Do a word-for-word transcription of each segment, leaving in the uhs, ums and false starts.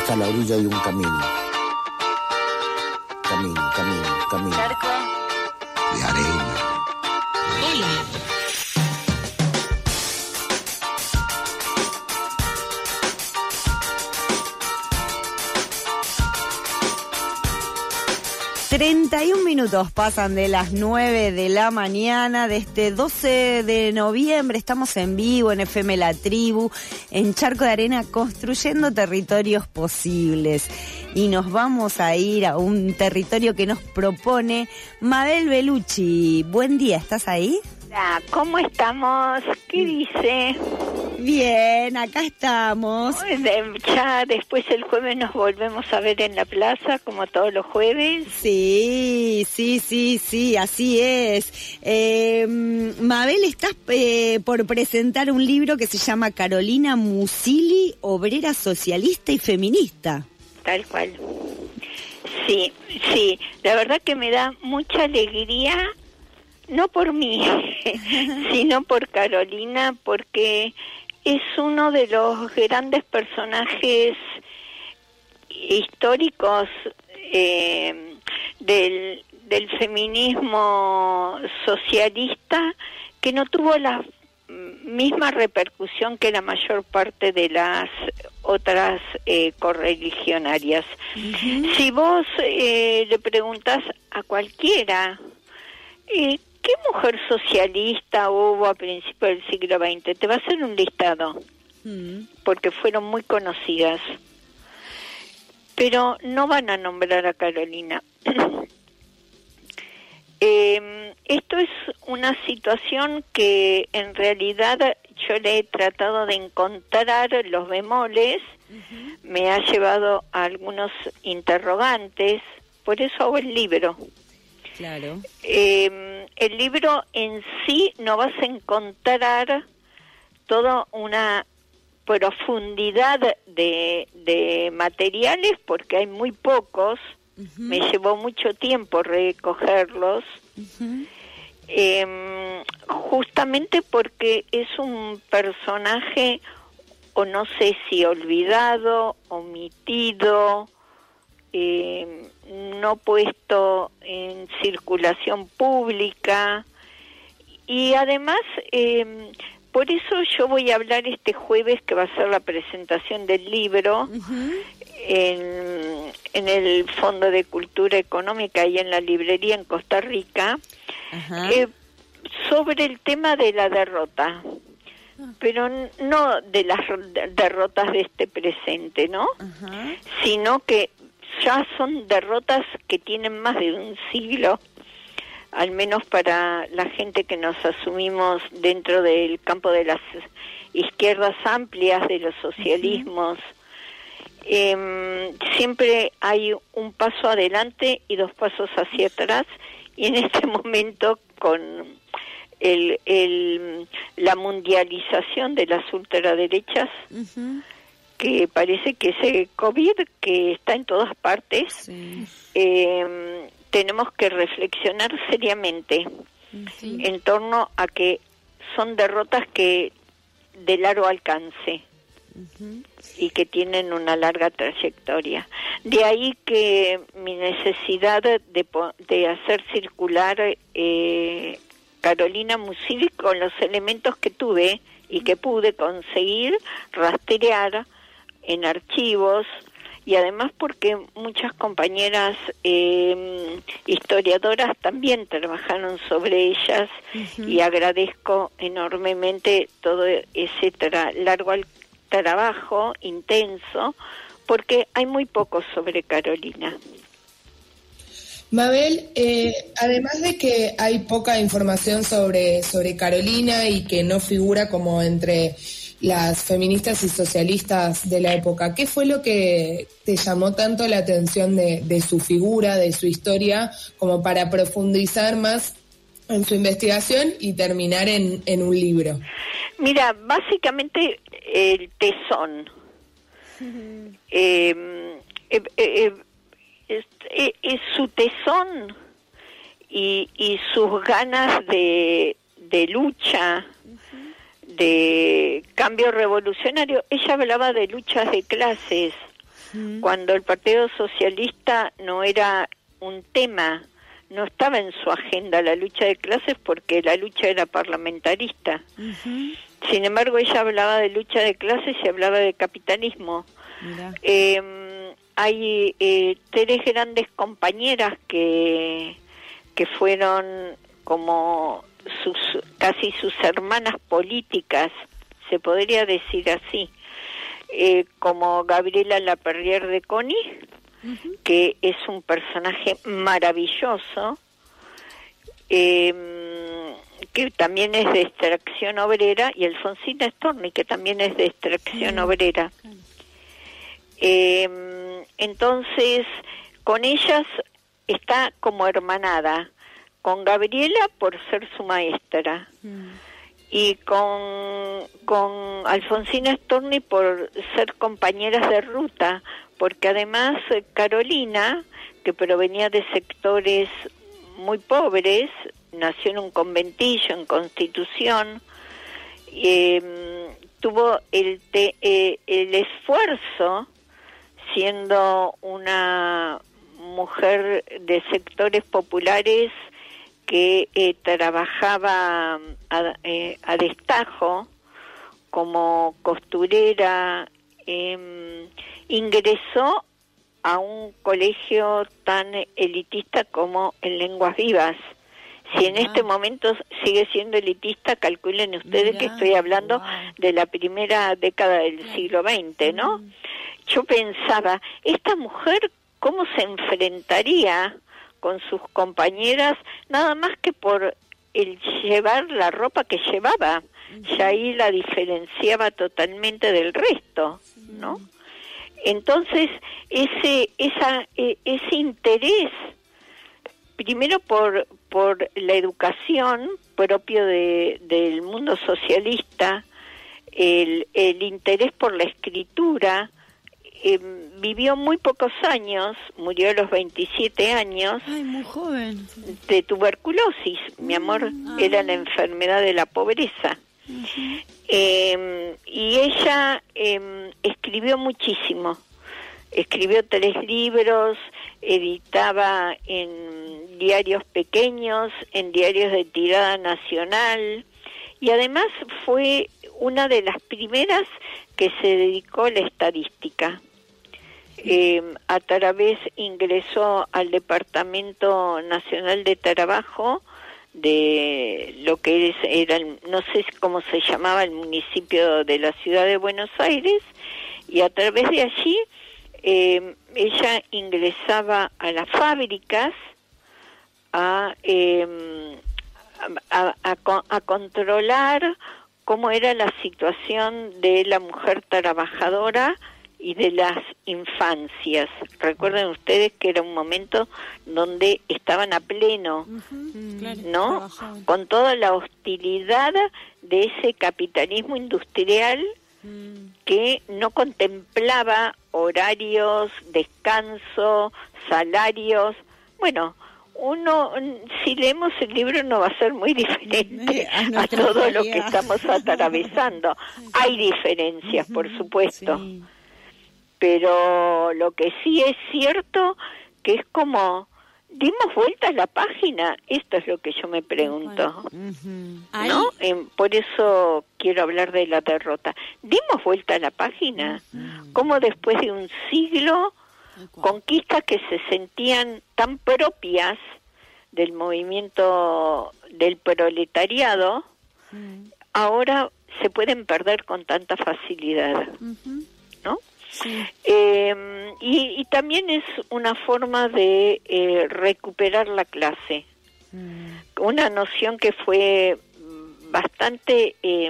está a la orilla de un camino. Camino, camino, camino. Charco. De arena. Hola. treinta y un minutos pasan de las nueve de la mañana de este doce de noviembre. Estamos en vivo en F M La Tribu, en Charco de Arena, construyendo territorios posibles. Y nos vamos a ir a un territorio que nos propone Mabel Bellucci. Buen día, ¿estás ahí? Hola, ¿cómo estamos? ¿Qué dice? Bien, acá estamos. Ya después el jueves nos volvemos a ver en la plaza, como todos los jueves. Sí, sí, sí, sí, así es. Eh, Mabel, estás eh, por presentar un libro que se llama Carolina Musili, obrera socialista y feminista. Tal cual. Sí, sí, la verdad que me da mucha alegría, no por mí, sino por Carolina, porque es uno de los grandes personajes históricos eh, del, del feminismo socialista, que no tuvo la misma repercusión que la mayor parte de las otras eh, correligionarias. Uh-huh. Si vos eh, le preguntás a cualquiera, eh, ¿qué mujer socialista hubo a principios del siglo veinte? Te va a hacer un listado, mm. porque fueron muy conocidas. Pero no van a nombrar a Carolina. eh, esto es una situación que en realidad yo le he tratado de encontrar los bemoles, uh-huh. me ha llevado a algunos interrogantes, por eso hago el libro. Claro. Eh, el libro en sí no vas a encontrar toda una profundidad de, de materiales, porque hay muy pocos. Uh-huh. Me llevó mucho tiempo recogerlos. Uh-huh. eh, justamente porque es un personaje, o no sé si olvidado, omitido, Eh, no puesto en circulación pública, y además eh, por eso yo voy a hablar este jueves, que va a ser la presentación del libro, uh-huh. en, en el Fondo de Cultura Económica y en la librería en Costa Rica, uh-huh. eh, sobre el tema de la derrota, pero no de las derrotas de este presente, ¿no? Uh-huh. Sino que ya son derrotas que tienen más de un siglo, al menos para la gente que nos asumimos dentro del campo de las izquierdas amplias, de los socialismos. Uh-huh. Eh, siempre hay un paso adelante y dos pasos hacia atrás, y en este momento, con el, el, la mundialización de las ultraderechas, uh-huh. que parece que ese COVID que está en todas partes, sí. eh, tenemos que reflexionar seriamente, sí. en torno a que son derrotas que de largo alcance, uh-huh. y que tienen una larga trayectoria. De ahí que mi necesidad de, de hacer circular eh, Carolina Musili con los elementos que tuve y que pude conseguir rastrear en archivos, y además porque muchas compañeras eh, historiadoras también trabajaron sobre ellas, uh-huh. y agradezco enormemente todo ese tra- largo al- trabajo intenso, porque hay muy poco sobre Carolina. Mabel, eh, además de que hay poca información sobre, sobre Carolina y que no figura como entre las feministas y socialistas de la época, ¿qué fue lo que te llamó tanto la atención de, de su figura, de su historia, como para profundizar más en su investigación y terminar en, en un libro? Mira, básicamente el tesón. Uh-huh. eh, eh, eh, es, es, es su tesón y, y sus ganas de, de lucha, uh-huh. de cambio revolucionario. Ella hablaba de luchas de clases, Mm. cuando el Partido Socialista no era un tema, no estaba en su agenda la lucha de clases porque la lucha era parlamentarista. Uh-huh. Sin embargo, ella hablaba de lucha de clases y hablaba de capitalismo. Eh, hay eh, tres grandes compañeras que, que fueron como sus casi sus hermanas políticas, se podría decir así, eh, como Gabriela Laperriere de Coni, uh-huh. que es un personaje maravilloso, eh, que también es de extracción obrera, y Alfonsina Storni, que también es de extracción sí. obrera. Claro. Eh, entonces, con ellas está como hermanada, con Gabriela por ser su maestra, mm. y con, con Alfonsina Storni por ser compañeras de ruta, porque además Carolina, que provenía de sectores muy pobres, nació en un conventillo, en Constitución, eh, tuvo el, te, eh, el esfuerzo, siendo una mujer de sectores populares que eh, trabajaba a, eh, a destajo como costurera, eh, ingresó a un colegio tan elitista como en Lenguas Vivas. Si en este momento sigue siendo elitista, calculen ustedes Mirá, que estoy hablando wow. de la primera década del siglo veinte, ¿no? Mm. Yo pensaba, esta mujer, ¿cómo se enfrentaría con sus compañeras, nada más que por el llevar la ropa que llevaba? Uh-huh. Ya ahí la diferenciaba totalmente del resto, ¿no? Uh-huh. Entonces, ese esa eh, ese interés, primero por por la educación propio de del mundo socialista, el el interés por la escritura. Eh, vivió muy pocos años, murió a los veintisiete años. Ay, muy joven. De tuberculosis, mm, mi amor, ah. era la enfermedad de la pobreza. Uh-huh. Eh, y ella eh, escribió muchísimo. Escribió tres libros, editaba en diarios pequeños, en diarios de tirada nacional, y además fue una de las primeras que se dedicó a la estadística. Eh, a través ingresó al Departamento Nacional de Trabajo de lo que es, era, el, no sé cómo se llamaba, el municipio de la ciudad de Buenos Aires, y a través de allí eh, ella ingresaba a las fábricas a, eh, a, a, a, a controlar cómo era la situación de la mujer trabajadora y de las infancias. Recuerden ustedes que era un momento donde estaban a pleno, uh-huh, claro, ¿no? Trabajaban. Con toda la hostilidad de ese capitalismo industrial uh-huh. que no contemplaba horarios, descanso, salarios. Bueno, uno, si leemos el libro, no va a ser muy diferente a, a todo realidad. Lo que estamos atravesando. Hay diferencias, uh-huh, por supuesto. Sí. Pero lo que sí es cierto que es como, dimos vuelta a la página, esto es lo que yo me pregunto, uh-huh. ¿no? Eh, por eso quiero hablar de la derrota. Dimos vuelta a la página, uh-huh. como después de un siglo, conquistas que se sentían tan propias del movimiento del proletariado, uh-huh. ahora se pueden perder con tanta facilidad, uh-huh. ¿no? Sí. Eh, y, y también es una forma de eh, recuperar la clase, mm. una noción que fue bastante, eh,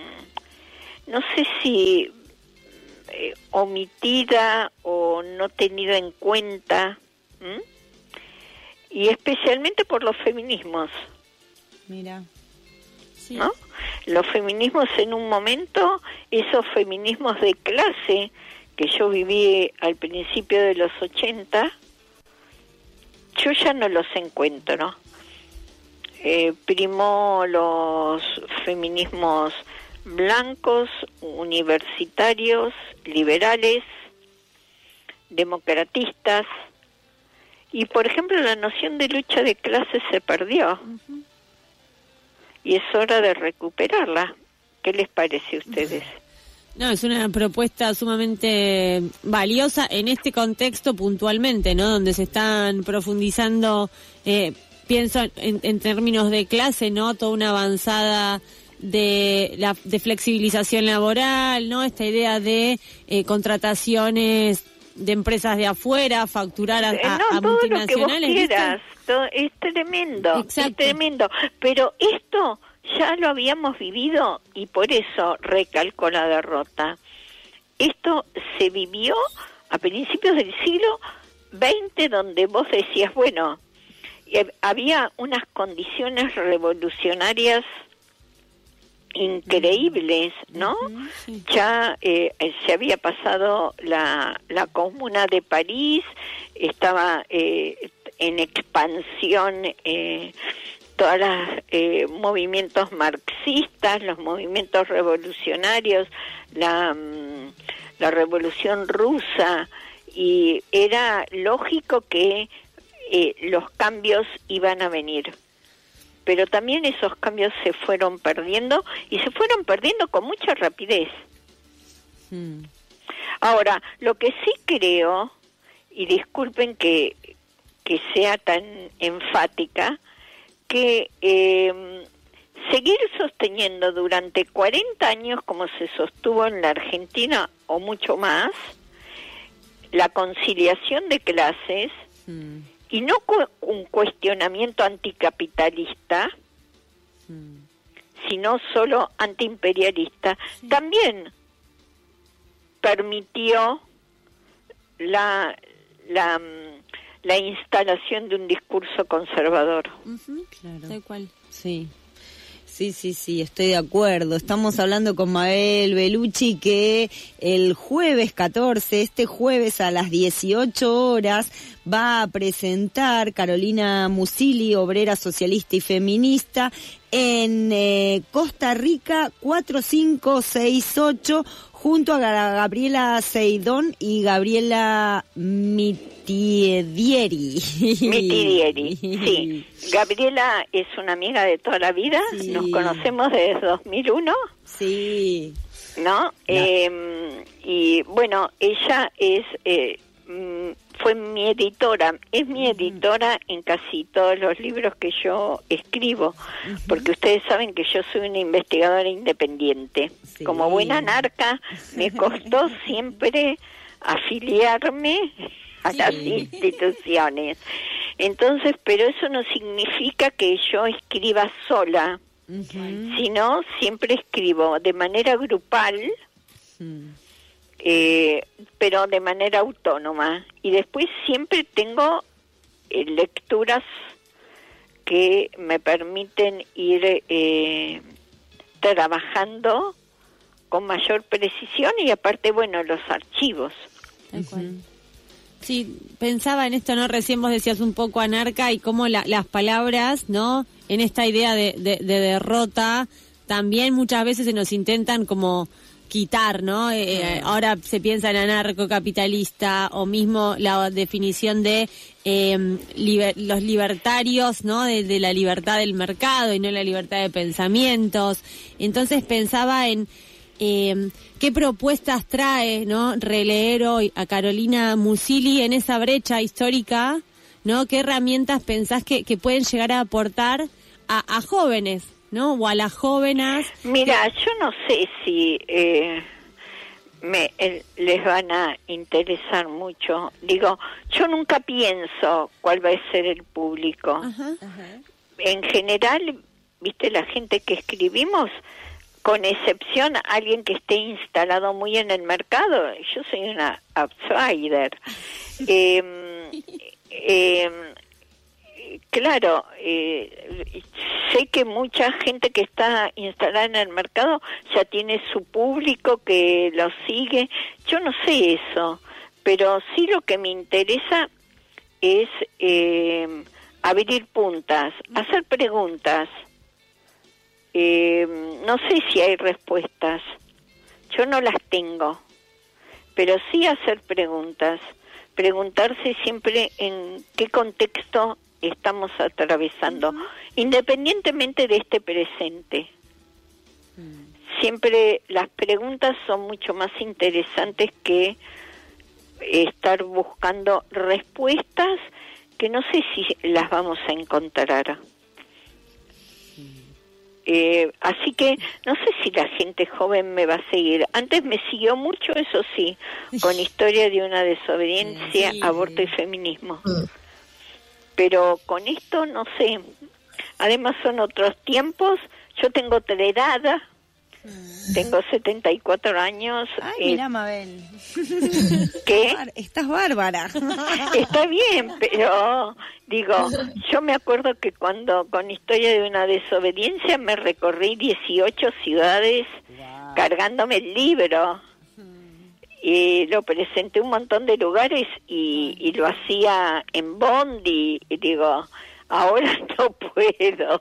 no sé si eh, omitida o no tenida en cuenta, ¿m? Y especialmente por los feminismos. Mira. Sí. ¿No? Los feminismos en un momento, esos feminismos de clase que yo viví al principio de los ochenta, yo ya no los encuentro. Eh, primó los feminismos blancos, universitarios, liberales, democratistas, y por ejemplo la noción de lucha de clases se perdió, uh-huh. y es hora de recuperarla. ¿Qué les parece a ustedes? No, es una propuesta sumamente valiosa en este contexto puntualmente, ¿no? Donde se están profundizando, eh, pienso en, en términos de clase, ¿no? Toda una avanzada de la de flexibilización laboral, ¿no? Esta idea de eh, contrataciones de empresas de afuera, facturar a, eh, a, no, a todo multinacionales. Lo que vos quieras, todo, es tremendo, Exacto. es tremendo. Pero esto ya lo habíamos vivido y por eso recalco la derrota. Esto se vivió a principios del siglo veinte, donde vos decías, bueno, eh, había unas condiciones revolucionarias increíbles, ¿no? Uh-huh, sí. Ya eh, se había pasado la, la Comuna de París, estaba eh, en expansión eh, todos los eh, movimientos marxistas, los movimientos revolucionarios, la, la Revolución Rusa, y era lógico que eh, los cambios iban a venir. Pero también esos cambios se fueron perdiendo y se fueron perdiendo con mucha rapidez. Hmm. Ahora, lo que sí creo, y disculpen que, que sea tan enfática, que eh, seguir sosteniendo durante cuarenta años, como se sostuvo en la Argentina o mucho más, la conciliación de clases, hmm. y no cu- un cuestionamiento anticapitalista, hmm. sino solo antiimperialista, sí. también permitió la, la, la instalación de un discurso conservador. Uh-huh, claro. Tal cual. Sí. Sí, sí, sí, estoy de acuerdo. Estamos hablando con Mabel Bellucci, que el jueves catorce, este jueves a las dieciocho horas, va a presentar Carolina Musili, obrera socialista y feminista, en eh, Costa Rica cuatro cinco seis ocho, junto a Gabriela Seidón y Gabriela Mitidieri. Mitidieri, sí. Gabriela es una amiga de toda la vida, sí. Nos conocemos desde dos mil uno. Sí. ¿No? no. Eh, y bueno, ella es... Eh, fue mi editora, es mi editora en casi todos los libros que yo escribo, uh-huh. porque ustedes saben que yo soy una investigadora independiente. Sí. Como buena narca, me costó siempre afiliarme a sí. las instituciones. Entonces, pero eso no significa que yo escriba sola, uh-huh. sino siempre escribo de manera grupal, uh-huh. Eh, pero de manera autónoma, y después siempre tengo eh, lecturas que me permiten ir eh, trabajando con mayor precisión, y aparte, bueno, los archivos. Tal cual. Uh-huh. Sí, pensaba en esto, ¿no? Recién vos decías un poco anarca, y cómo la, las palabras, ¿no? En esta idea de, de, de derrota, también muchas veces se nos intentan como quitar, ¿no? Eh, mm. Ahora se piensa en anarcocapitalista, o mismo la definición de eh, liber, los libertarios, ¿no? De, de la libertad del mercado y no la libertad de pensamientos. Entonces pensaba en eh, qué propuestas trae, ¿no? Releer hoy a Carolina Musili en esa brecha histórica, ¿no? ¿Qué herramientas pensás que, que pueden llegar a aportar a, a jóvenes, ¿no? O a las jóvenes. Mira, yo no sé si eh, me eh, les van a interesar mucho. Digo, yo nunca pienso cuál va a ser el público. Ajá, ajá. En general, viste, la gente que escribimos, con excepción a alguien que esté instalado muy en el mercado, yo soy una outsider. eh, eh, Claro, eh, sé que mucha gente que está instalada en el mercado ya tiene su público que lo sigue. Yo no sé eso, pero sí lo que me interesa es eh, abrir puntas, hacer preguntas. Eh, no sé si hay respuestas, yo no las tengo, pero sí hacer preguntas. preguntarse siempre en qué contexto estamos atravesando, uh-huh. independientemente de este presente. Uh-huh. Siempre las preguntas son mucho más interesantes que estar buscando respuestas que no sé si las vamos a encontrar. Eh, así que no sé si la gente joven me va a seguir. Antes me siguió mucho, eso sí, con Historia de una desobediencia, sí. Aborto y feminismo. Mm. Pero con esto no sé. Además son otros tiempos. Yo tengo otra edad. Mm. Tengo setenta y cuatro años. Ay, eh, mira, Mabel. ¿Qué? Estás bárbara. Está bien, pero digo, yo me acuerdo que cuando con Historia de una desobediencia me recorrí dieciocho ciudades wow. cargándome el libro. Y lo presenté un montón de lugares y, y lo hacía en bondi. Y digo, ahora no puedo.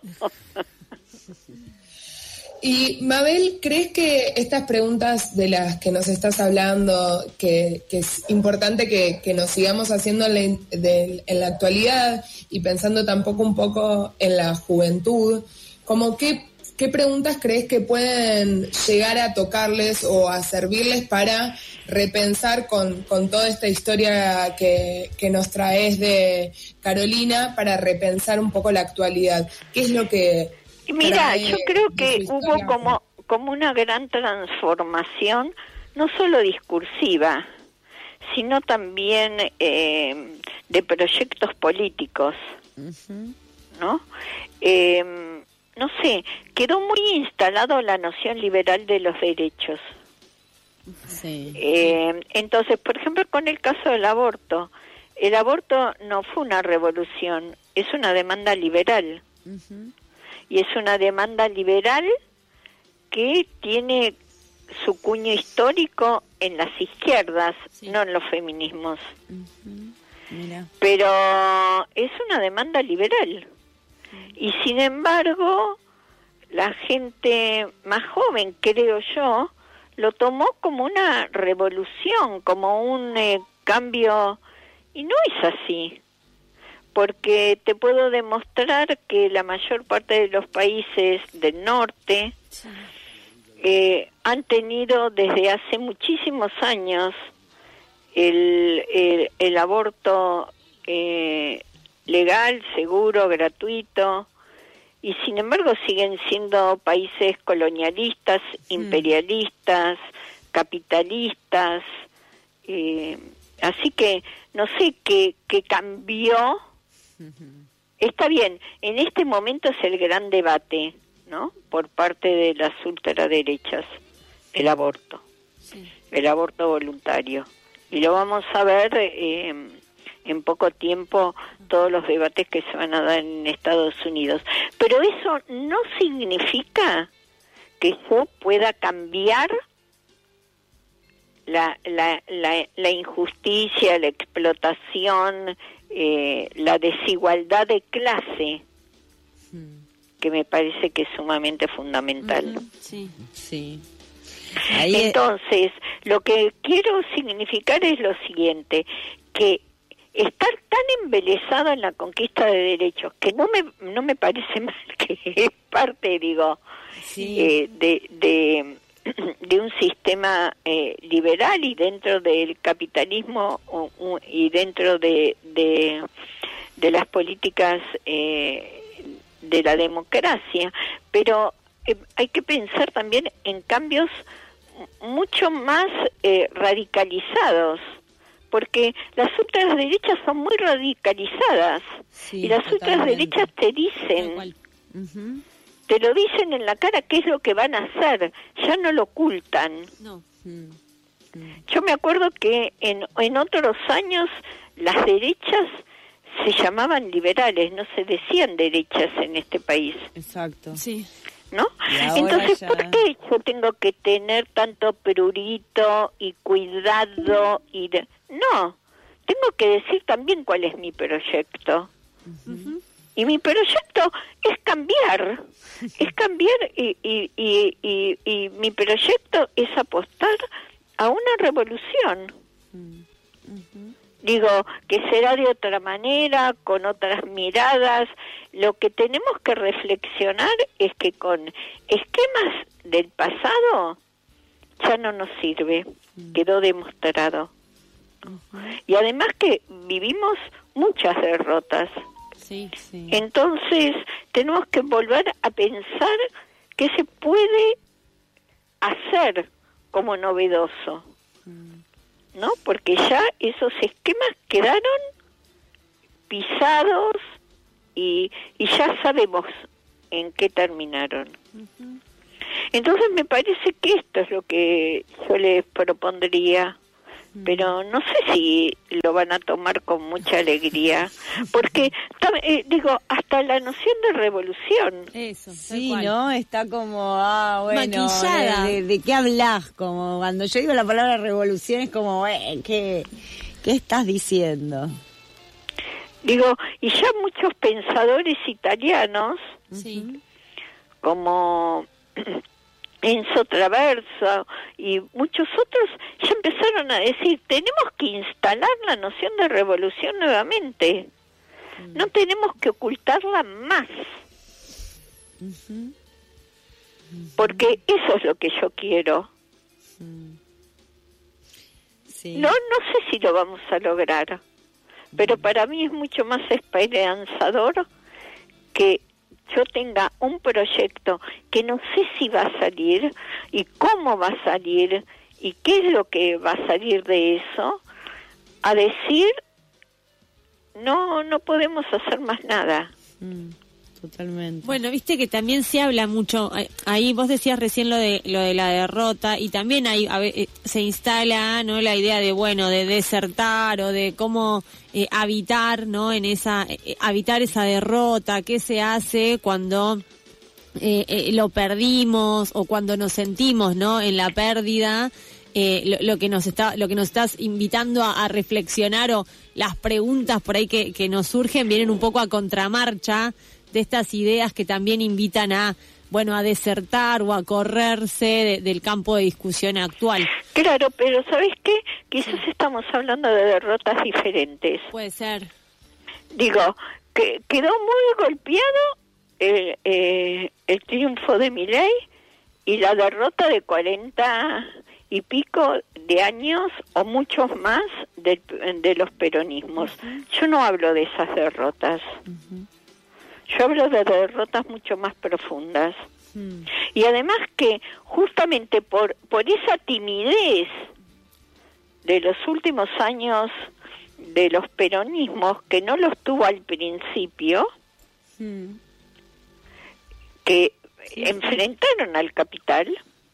Y Mabel, ¿crees que estas preguntas de las que nos estás hablando, que, que es importante que, que nos sigamos haciendo en la, de, en la actualidad y pensando tampoco un poco en la juventud, como qué, qué preguntas crees que pueden llegar a tocarles o a servirles para repensar con, con toda esta historia que, que nos traes de Carolina, para repensar un poco la actualidad? ¿Qué es lo que... Mira, yo creo que hubo como, como una gran transformación, no solo discursiva, sino también eh, de proyectos políticos, uh-huh. ¿no? Eh, no sé, quedó muy instalado la noción liberal de los derechos. Sí. Eh, entonces, por ejemplo, con el caso del aborto, el aborto no fue una revolución, es una demanda liberal. Uh-huh. Y es una demanda liberal que tiene su cuño histórico en las izquierdas, sí. no en los feminismos. Uh-huh. Mira. Pero es una demanda liberal. Uh-huh. Y sin embargo, la gente más joven, creo yo, lo tomó como una revolución, como un eh, cambio, y no es así. Porque te puedo demostrar que la mayor parte de los países del norte sí. eh, han tenido desde hace muchísimos años el, el, el aborto eh, legal, seguro, gratuito, y sin embargo siguen siendo países colonialistas, sí. imperialistas, capitalistas, eh, así que no sé qué, qué cambió. Está bien, en este momento es el gran debate, ¿no? Por parte de las ultraderechas, el aborto, sí. el aborto voluntario. Y lo vamos a ver eh, en poco tiempo, todos los debates que se van a dar en Estados Unidos. Pero eso no significa que yo pueda cambiar la, la, la, la injusticia, la explotación, Eh, la desigualdad de clase, hmm. que me parece que es sumamente fundamental. Uh-huh. Sí, sí. Ahí Entonces, es... lo que quiero significar es lo siguiente, que estar tan embelesado en la conquista de derechos, que no me no me parece mal, que es parte, digo, sí. eh, de... de de un sistema eh, liberal y dentro del capitalismo uh, uh, y dentro de, de, de las políticas eh, de la democracia, pero eh, hay que pensar también en cambios mucho más eh, radicalizados, porque las ultraderechas son muy radicalizadas, sí, y las ultraderechas te dicen... Uh-huh. Te lo dicen en la cara qué es lo que van a hacer, ya no lo ocultan. No. Mm. Mm. Yo me acuerdo que en, en otros años las derechas se llamaban liberales, no se decían derechas en este país. Exacto. Sí. ¿No? Entonces, ya... ¿por qué yo tengo que tener tanto prurito y cuidado? y de... No, tengo que decir también cuál es mi proyecto. Uh-huh. Y mi proyecto es cambiar, es cambiar y, y, y, y, y mi proyecto es apostar a una revolución. Uh-huh. Digo, que será de otra manera, con otras miradas. Lo que tenemos que reflexionar es que con esquemas del pasado ya no nos sirve, quedó demostrado. Uh-huh. Y además que vivimos muchas derrotas. Sí, sí. Entonces, tenemos que volver a pensar qué se puede hacer como novedoso, mm. ¿no? Porque ya esos esquemas quedaron pisados y, y ya sabemos en qué terminaron. Uh-huh. Entonces, me parece que esto es lo que yo les propondría. Pero no sé si lo van a tomar con mucha alegría, porque eh, digo, hasta la noción de revolución. Eso, sí, ¿no? Está como, ah, bueno, maquillada. De, de, ¿de qué hablas? Como cuando yo digo la palabra revolución es como, eh, ¿qué, qué estás diciendo? Digo, y ya muchos pensadores italianos, sí. como Enzo Traverso y muchos otros, ya empezaron a decir, tenemos que instalar la noción de revolución nuevamente, mm. no tenemos que ocultarla más, uh-huh. Uh-huh. porque eso es lo que yo quiero. Mm. Sí. No, no sé si lo vamos a lograr, mm. pero para mí es mucho más esperanzador que yo tenga un proyecto que no sé si va a salir y cómo va a salir y qué es lo que va a salir de eso, a decir, no, no podemos hacer más nada. Mm, totalmente. Bueno, viste que también se habla mucho, ahí vos decías recién lo de lo de la derrota, y también ahí a ver, se instala, ¿no?, la idea de, bueno, de desertar o de cómo eh, habitar, ¿no?, en esa eh, habitar esa derrota, qué se hace cuando eh, eh, lo perdimos o cuando nos sentimos, ¿no?, en la pérdida. Eh, lo, lo que nos está lo que nos estás invitando a, a reflexionar, o las preguntas por ahí que, que nos surgen vienen un poco a contramarcha de estas ideas que también invitan a, bueno, a desertar o a correrse de, del campo de discusión actual. Claro, pero ¿sabes qué? Quizás sí. estamos hablando de derrotas diferentes. Puede ser. Digo, que quedó muy golpeado el, eh, el triunfo de Milei y la derrota de cuarenta y pico de años o muchos más de, de los peronismos. Uh-huh. Yo no hablo de esas derrotas. Uh-huh. Yo hablo de derrotas mucho más profundas. Hmm. Y además que justamente por por esa timidez de los últimos años de los peronismos, que no los tuvo al principio, hmm. que sí. enfrentaron al capital,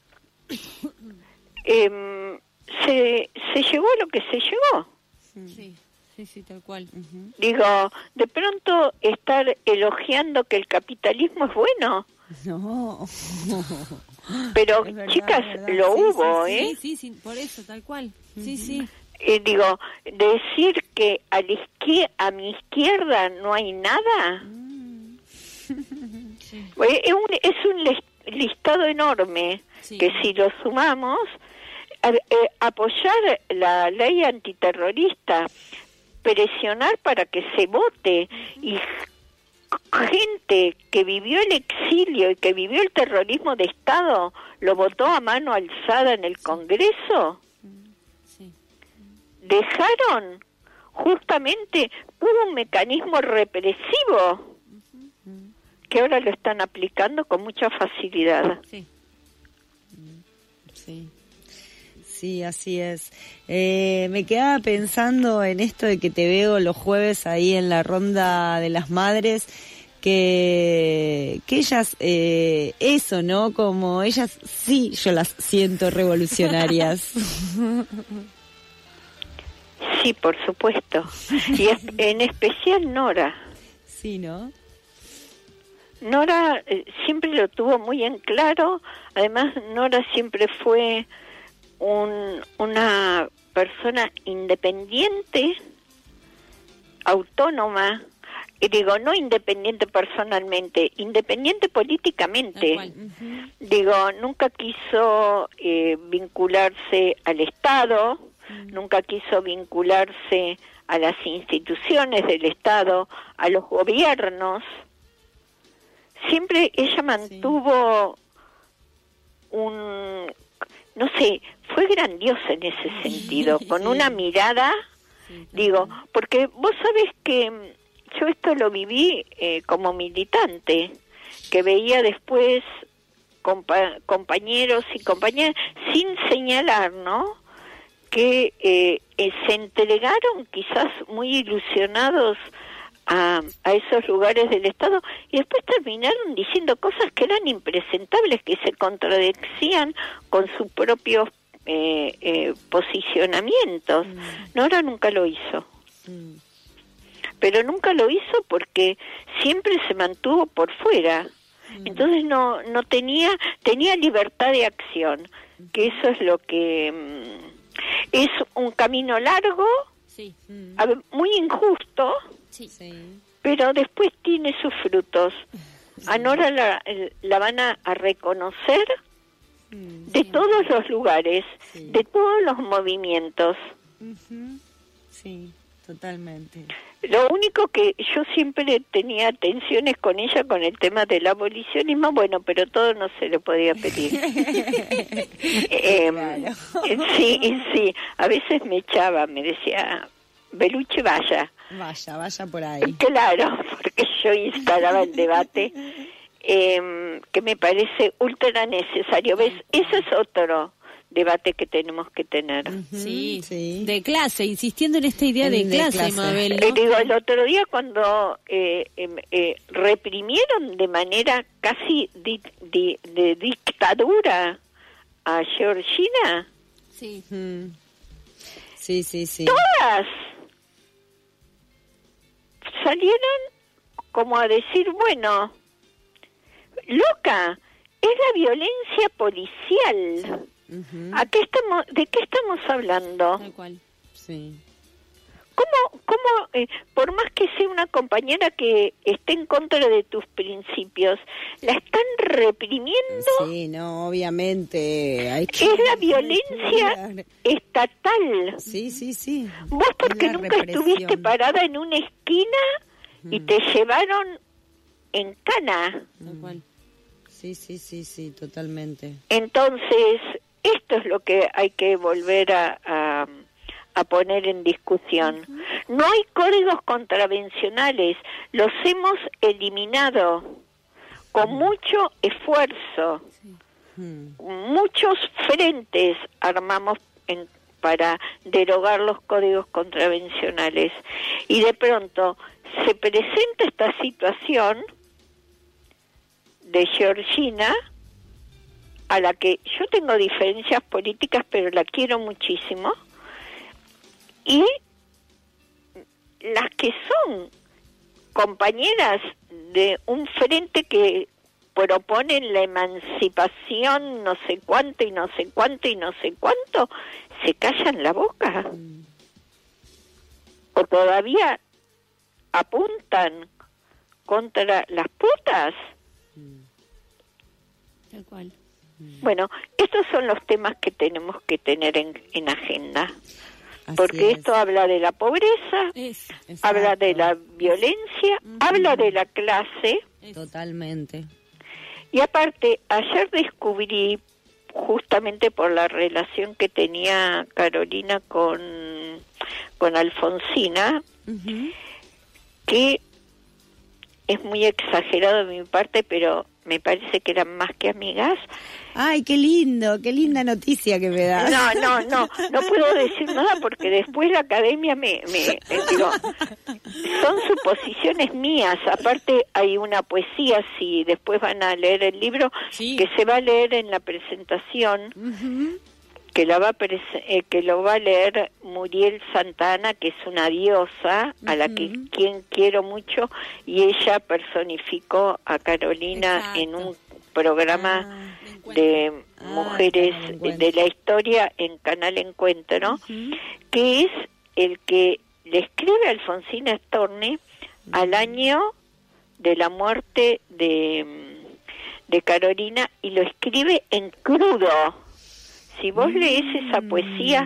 eh, se, se llegó a lo que se llegó. Sí. Sí, sí, tal cual. Uh-huh. Digo, de pronto estar elogiando que el capitalismo es bueno. No. Pero, verdad, chicas, lo sí, hubo, sí, ¿eh? Sí, sí, por eso, tal cual. Uh-huh. Sí, sí. Eh, digo, decir que a, la izquier- a mi izquierda no hay nada, mm. sí. es un, es un listado enorme, sí. que si lo sumamos, a, eh, apoyar la ley antiterrorista, presionar para que se vote, y gente que vivió el exilio y que vivió el terrorismo de Estado lo votó a mano alzada en el Congreso. Sí. Dejaron justamente, hubo un mecanismo represivo que ahora lo están aplicando con mucha facilidad. Sí. Sí. Sí, así es. Eh, me quedaba pensando en esto de que te veo los jueves ahí en la ronda de las madres, que, que ellas, eh, eso, ¿no? Como ellas, sí, yo las siento revolucionarias. Sí, por supuesto. Y es, en especial Nora. Sí, ¿no? Nora eh, siempre lo tuvo muy en claro. Además, Nora siempre fue Un, una persona independiente, autónoma, y digo, no independiente personalmente, independiente políticamente. Uh-huh. Digo, nunca quiso eh, vincularse al Estado, uh-huh. nunca quiso vincularse a las instituciones del Estado, a los gobiernos. Siempre ella mantuvo un, no sé, fue grandiosa en ese sentido, con una mirada, digo, porque vos sabés que yo esto lo viví eh, como militante, que veía después compa- compañeros y compañeras, sin señalar, ¿no?, que eh, eh, se entregaron quizás muy ilusionados a, a esos lugares del Estado y después terminaron diciendo cosas que eran impresentables, que se contradecían con sus propios eh, eh, posicionamientos. Mm. Nora nunca lo hizo. Mm. Pero nunca lo hizo porque siempre se mantuvo por fuera. Mm. Entonces no no tenía tenía libertad de acción, que eso es lo que mm, es un camino largo, sí. mm. a ver, muy injusto, sí. pero después tiene sus frutos. Sí. A Nora la, la van a, a reconocer mm, de sí. todos los lugares, sí. de todos los movimientos. Uh-huh. Sí, totalmente. Lo único que yo siempre tenía tensiones con ella con el tema del abolicionismo, bueno, pero todo no se le podía pedir. eh, claro. Sí, sí, a veces me echaba, me decía, Beluche, vaya. Vaya, vaya por ahí. Claro, porque yo instalaba el debate, eh, que me parece ultra necesario. ¿Ves? Ese es otro debate que tenemos que tener. Uh-huh, sí, sí, de clase, insistiendo en esta idea de, de clase, clase, Mabel, ¿no? Eh, digo, el otro día cuando eh, eh, eh, reprimieron de manera casi di, di, de dictadura a Georgina. Sí. Mm. Sí, sí, sí. Todas salieron como a decir, bueno, loca, es la violencia policial. Uh-huh. ¿A qué estamos, ¿De qué estamos hablando? Tal cual. Sí. ¿Cómo, cómo eh, por más que sea una compañera que esté en contra de tus principios, la están reprimiendo? Sí, no, obviamente. Hay que... Es la violencia estatal. Sí, sí, sí. Vos porque nunca represión. Estuviste parada en una esquina mm. y te llevaron en cana. Tal cual. Sí, sí, sí, sí, totalmente. Entonces, esto es lo que hay que volver a, a, a poner en discusión. Uh-huh. No hay códigos contravencionales, los hemos eliminado con mucho esfuerzo. Sí. Uh-huh. Muchos frentes armamos en, para derogar los códigos contravencionales. Y de pronto se presenta esta situación de Georgina, a la que yo tengo diferencias políticas, pero la quiero muchísimo, y las que son compañeras de un frente que proponen la emancipación no sé cuánto y no sé cuánto y no sé cuánto, se callan la boca. Mm. O todavía apuntan contra las putas. Tal cual. Bueno, estos son los temas que tenemos que tener en, en agenda. Así porque es. Esto habla de la pobreza, es. habla de la violencia, uh-huh. habla de la clase. Totalmente. Y aparte, ayer descubrí, justamente por la relación que tenía Carolina con, con Alfonsina, uh-huh. que es muy exagerado de mi parte, pero me parece que eran más que amigas. Ay, qué lindo, qué linda noticia que me das. No, no, no, no puedo decir nada porque después la academia me, me, me digo, son suposiciones mías. Aparte hay una poesía, si después van a leer el libro, sí. que se va a leer en la presentación, uh-huh. que la va a pres- eh, que lo va a leer Muriel Santana, que es una diosa uh-huh. a la que quien quiero mucho, y ella personificó a Carolina Exacto. en un programa ah, de ah, mujeres de la historia en Canal Encuentro, uh-huh. que es el que le escribe a Alfonsina Storni uh-huh. al año de la muerte de, de Carolina, y lo escribe en crudo. Si vos lees esa poesía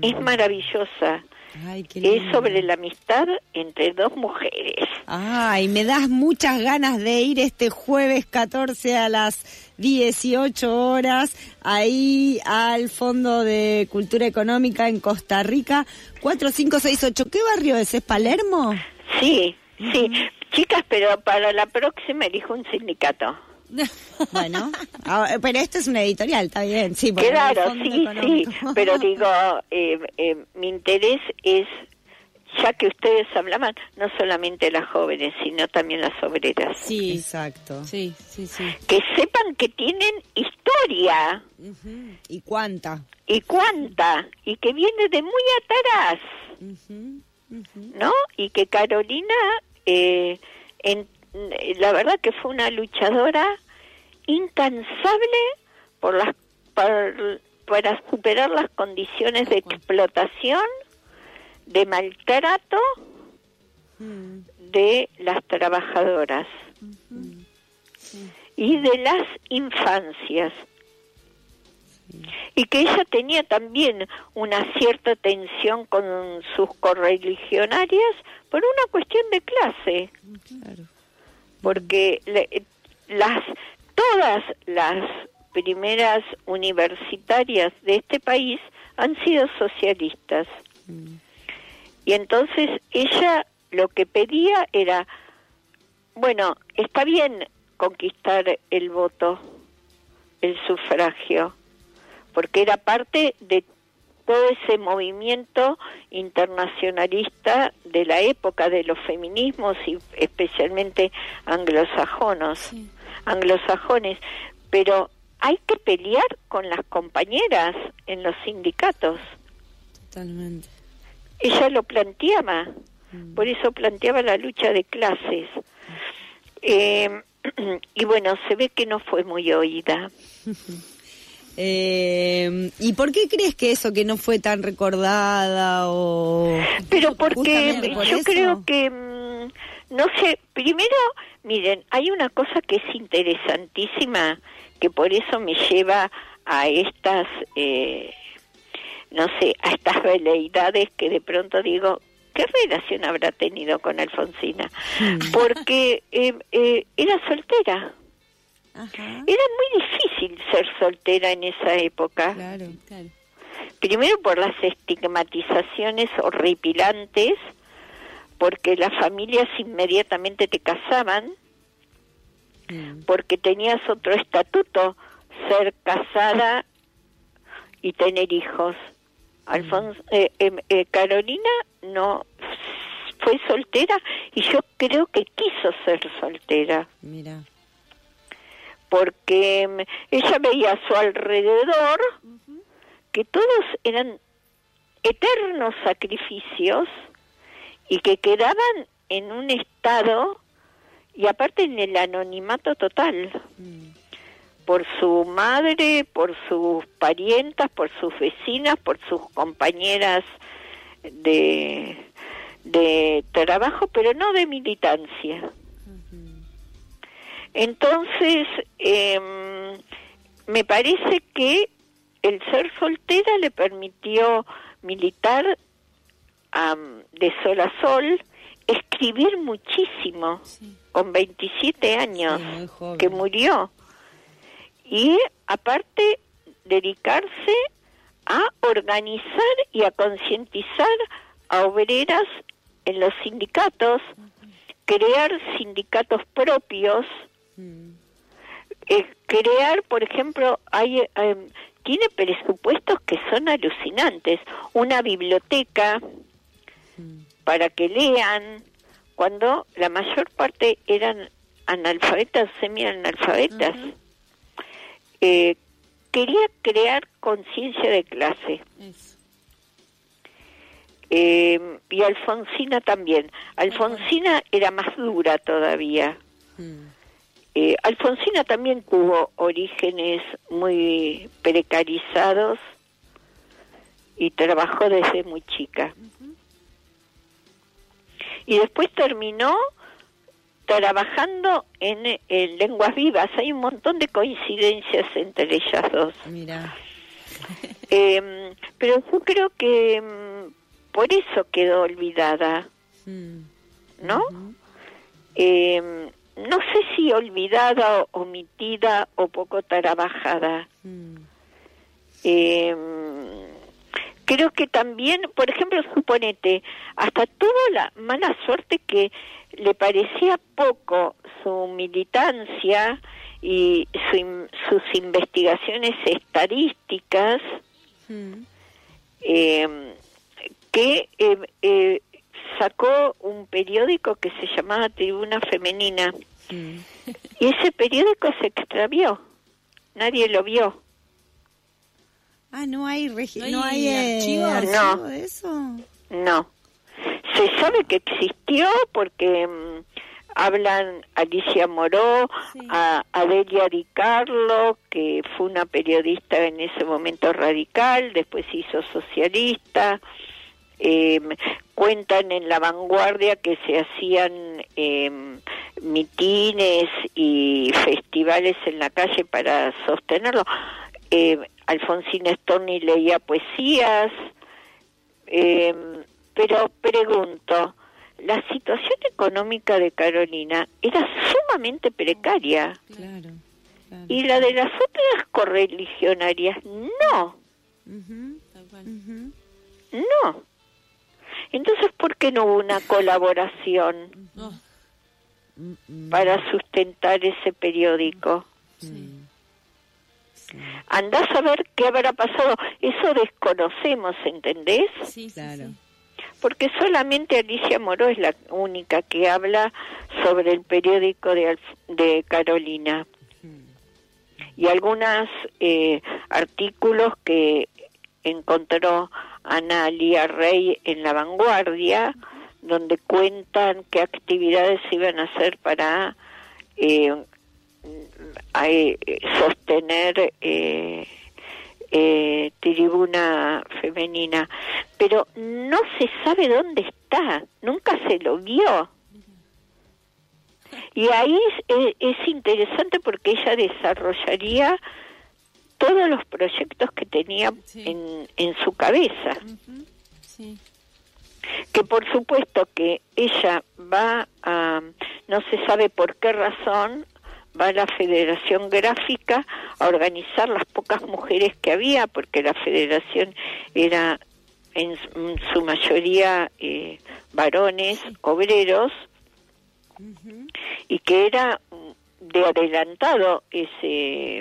Es maravillosa. Ay, qué Es lindo. sobre la amistad entre dos mujeres. Ay, me das muchas ganas de ir este jueves catorce a las dieciocho horas ahí al Fondo de Cultura Económica en Costa Rica, cuatro cinco seis ocho. ¿Qué barrio es? ¿Es Palermo? Sí, sí. Chicas, pero para la próxima elijo un sindicato. Bueno, ah, pero esto es una editorial, está bien. Sí, porque Claro, el Fondo sí, sí, Económico. pero digo, eh, eh, mi interés es, ya que ustedes hablaban, no solamente las jóvenes, sino también las obreras. Sí, Exacto. sí, sí, sí. Que sepan que tienen historia, Ujú. ¿Y cuánta? y cuánta, y que viene de muy atrás, Ujú, ujú. ¿no? Y que Carolina, eh, en, la verdad que fue una luchadora incansable por las para, para superar las condiciones de explotación, de maltrato Mm. de las trabajadoras y de las infancias. Y que ella tenía también una cierta tensión con sus correligionarias por una cuestión de clase, Claro. porque le- las todas las primeras universitarias de este país han sido socialistas. Mm. Y entonces ella lo que pedía era, bueno, está bien conquistar el voto, el sufragio, porque era parte de todo ese movimiento internacionalista de la época de los feminismos y especialmente anglosajonos, Sí. anglosajones, pero hay que pelear con las compañeras en los sindicatos. Totalmente. Ella lo planteaba, Mm. por eso planteaba la lucha de clases. Eh, y bueno, se ve que no fue muy oída. Eh, ¿Y por qué crees que eso, que no fue tan recordada o...? Pero porque Justamente por yo eso. creo que, mm, no sé, primero, miren, hay una cosa que es interesantísima, que por eso me lleva a estas, eh, no sé, a estas veleidades que de pronto digo, ¿qué relación habrá tenido con Alfonsina? Porque eh, eh, era soltera. Ajá. Era muy difícil ser soltera en esa época. Claro. Claro. Primero por las estigmatizaciones horripilantes, porque las familias inmediatamente te casaban, Mm. porque tenías otro estatuto, ser casada y tener hijos. Alfonso, eh, eh, eh, Carolina no fue soltera y yo creo que quiso ser soltera, Mira. porque mm, ella veía a su alrededor que todos eran eternos sacrificios y que quedaban en un estado, y aparte en el anonimato total, Mm. por su madre, por sus parientas, por sus vecinas, por sus compañeras de, de trabajo, pero no de militancia. Entonces, eh, me parece que el ser soltera le permitió militar um, de sol a sol, escribir muchísimo, Sí. con veintisiete años, Sí, muy joven. que murió. Y aparte, dedicarse a organizar y a concientizar a obreras en los sindicatos, crear sindicatos propios, Mm. eh, crear, por ejemplo, hay eh, tiene presupuestos que son alucinantes, una biblioteca Mm. para que lean, cuando la mayor parte eran analfabetas, semi-analfabetas. Ujú. Eh, quería crear conciencia de clase. Eso. Eh, y Alfonsina también. Alfonsina era más dura todavía. Mm. Eh, Alfonsina también tuvo orígenes muy precarizados y trabajó desde muy chica. Y después terminó trabajando en, en lenguas vivas. Hay un montón de coincidencias entre ellas dos. Mira. Eh, pero yo creo que mm, por eso quedó olvidada, ¿no? Uh-huh. eh, no sé si olvidada, omitida o poco trabajada. Uh-huh. eh, creo que también, por ejemplo, suponete, hasta tuvo la mala suerte que le parecía poco su militancia y su, sus investigaciones estadísticas, uh-huh. eh, que eh, eh, sacó un periódico que se llamaba Tribuna Femenina, uh-huh. y ese periódico se extravió, nadie lo vio. Ah, no hay regi- no hay, no hay eh, archivo, archivo no, de eso. No, se sabe que existió porque um, hablan Alicia Moró, sí. a Adelia Di Carlo, que fue una periodista en ese momento radical, después se hizo socialista. Eh, cuentan en La Vanguardia que se hacían eh, mitines y festivales en la calle para sostenerlo. Eh, Alfonsina Storni leía poesías, eh, pero pregunto, la situación económica de Carolina era sumamente precaria. Claro, claro. Y la de las otras correligionarias, no. Uh-huh, tal cual. Uh-huh. No. Entonces, ¿por qué no hubo una colaboración oh. para sustentar ese periódico? Sí. Sí. Andás a ver qué habrá pasado. Eso desconocemos, ¿entendés? Sí, claro. Sí. Porque solamente Alicia Moró es la única que habla sobre el periódico de, Alf- de Carolina. Y algunos eh, artículos que encontró Ana Lía Rey en La Vanguardia, donde cuentan qué actividades iban a hacer para eh, a, eh, sostener eh, eh, Tribuna Femenina, pero no se sabe dónde está, nunca se lo vio. Y ahí es, es interesante porque ella desarrollaría todos los proyectos que tenía sí. en, en su cabeza. Uh-huh. Sí. Que por supuesto que ella va a, no se sabe por qué razón, va a la Federación Gráfica a organizar las pocas mujeres que había, porque la federación era en su mayoría eh, varones, sí. obreros, uh-huh. y que era de adelantado ese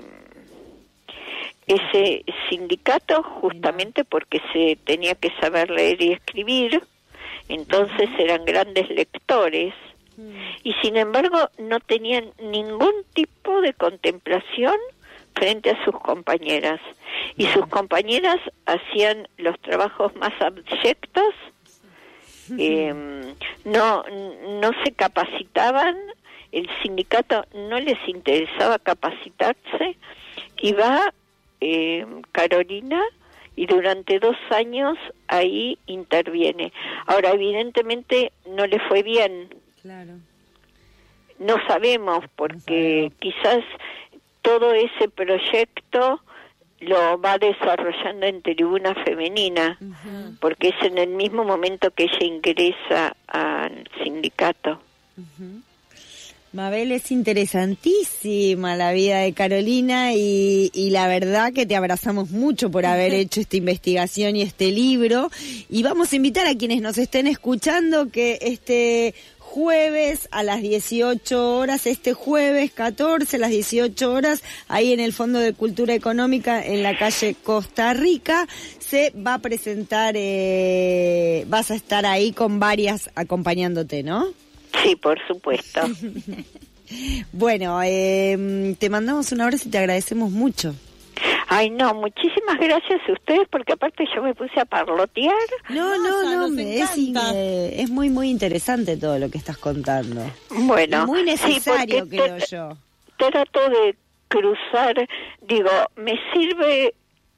ese sindicato justamente porque se tenía que saber leer y escribir, entonces eran grandes lectores y sin embargo no tenían ningún tipo de contemplación frente a sus compañeras, y sus compañeras hacían los trabajos más abyectos, eh, no no se capacitaban, el sindicato no les interesaba capacitarse, y va eh, Carolina y durante dos años ahí interviene. Ahora, evidentemente no le fue bien. Claro. No sabemos, porque no quizás todo ese proyecto lo va desarrollando en Tribuna Femenina, uh-huh. porque es en el mismo momento que ella ingresa al sindicato. Uh-huh. Mabel, es interesantísima la vida de Carolina y, y la verdad que te abrazamos mucho por haber hecho esta investigación y este libro, y vamos a invitar a quienes nos estén escuchando que este jueves a las dieciocho horas, este jueves catorce a las dieciocho horas, ahí en el Fondo de Cultura Económica en la calle Costa Rica, se va a presentar, eh, vas a estar ahí con varias acompañándote, ¿no? Sí, por supuesto. Bueno, eh, te mandamos un abrazo y te agradecemos mucho. Ay, no, muchísimas gracias a ustedes, porque aparte yo me puse a parlotear. No, no, no, me, es, eh, es muy, muy interesante todo lo que estás contando. Bueno, y muy necesario, sí, creo yo. Trato de cruzar, digo, me sirve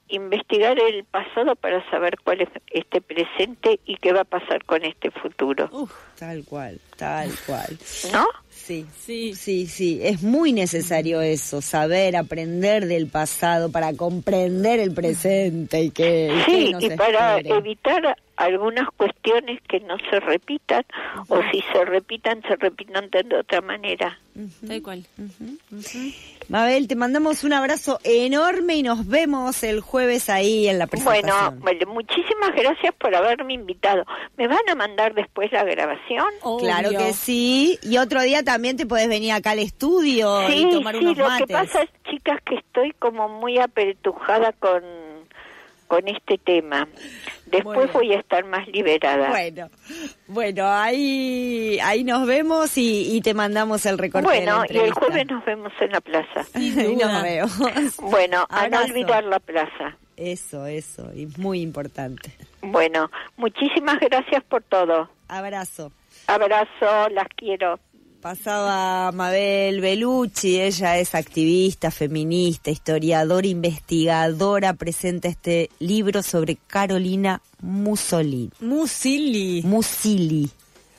investigar el pasado para saber cuál es este presente y qué va a pasar con este futuro. Uf, tal cual, tal cual. ¿No? Sí, sí, sí, sí. Es muy necesario eso, saber, aprender del pasado para comprender el presente y que y sí, que nos y para espere. evitar algunas cuestiones que no se repitan, uh-huh. o si se repitan, se repitan de otra manera. Uh-huh. Tal cual. Uh-huh. Uh-huh. Mabel, te mandamos un abrazo enorme y nos vemos el jueves ahí en la presentación. Bueno, muchísimas gracias por haberme invitado. ¿Me van a mandar después la grabación? Obvio. Claro que sí. Y otro día también te podés venir acá al estudio sí, y tomar sí, unos lo mates. Que pasa es, chicas, que estoy como muy apretujada con, con este tema. Después voy a estar más liberada. Bueno, bueno, ahí ahí nos vemos y, y te mandamos el recorte bueno, de la entrevista. Y el jueves nos vemos en la plaza. Y nos vemos. Bueno, Abrazo. A no olvidar la plaza. Eso, eso, y muy importante. Bueno, muchísimas gracias por todo. Abrazo. Abrazo, las quiero. Pasaba Mabel Bellucci, ella es activista, feminista, historiadora, investigadora, presenta este libro sobre Carolina Mussolini. Musili. Musili.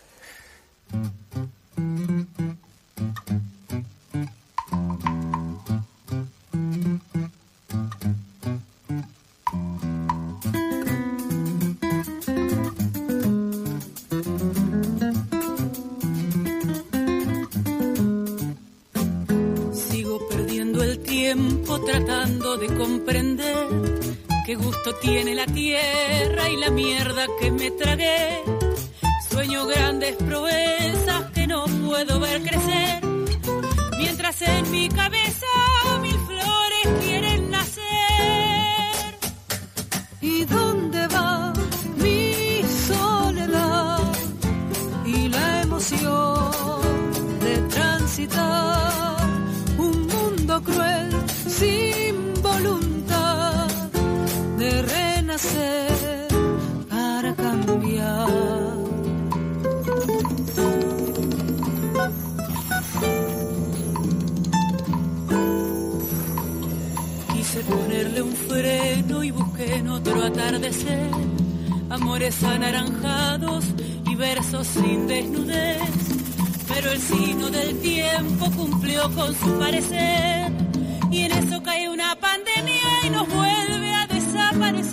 Tratando de comprender qué gusto tiene la tierra y la mierda que me tragué. Sueño grandes proezas que no puedo ver crecer, mientras en mi cabeza mil flores quieren nacer. ¿Y dónde va mi soledad y la emoción de transitar un mundo cruel sin voluntad de renacer para cambiar? Quise ponerle un freno y busqué en otro atardecer amores anaranjados y versos sin desnudez, pero el signo del tiempo cumplió con su parecer. Y en eso cae una pandemia y nos vuelve a desaparecer.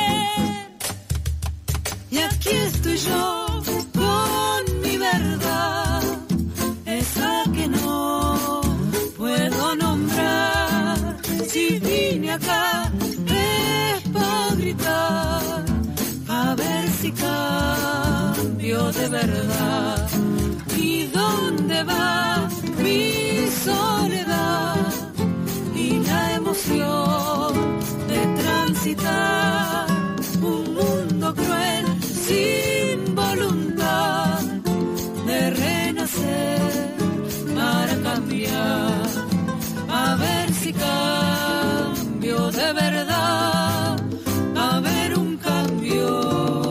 Y aquí estoy yo con mi verdad, esa que no puedo nombrar. Si vine acá es para gritar, a ver si cambio de verdad. ¿Y dónde va mi soledad? La emoción de transitar un mundo cruel sin voluntad de renacer para cambiar, a ver si cambio de verdad, a ver un cambio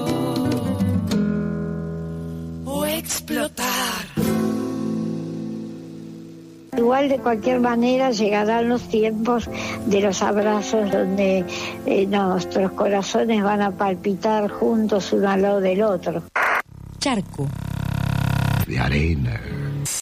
o explotar. Igual, de cualquier manera, llegarán los tiempos de los abrazos donde eh, nuestros corazones van a palpitar juntos uno al lado del otro. Charco de arena.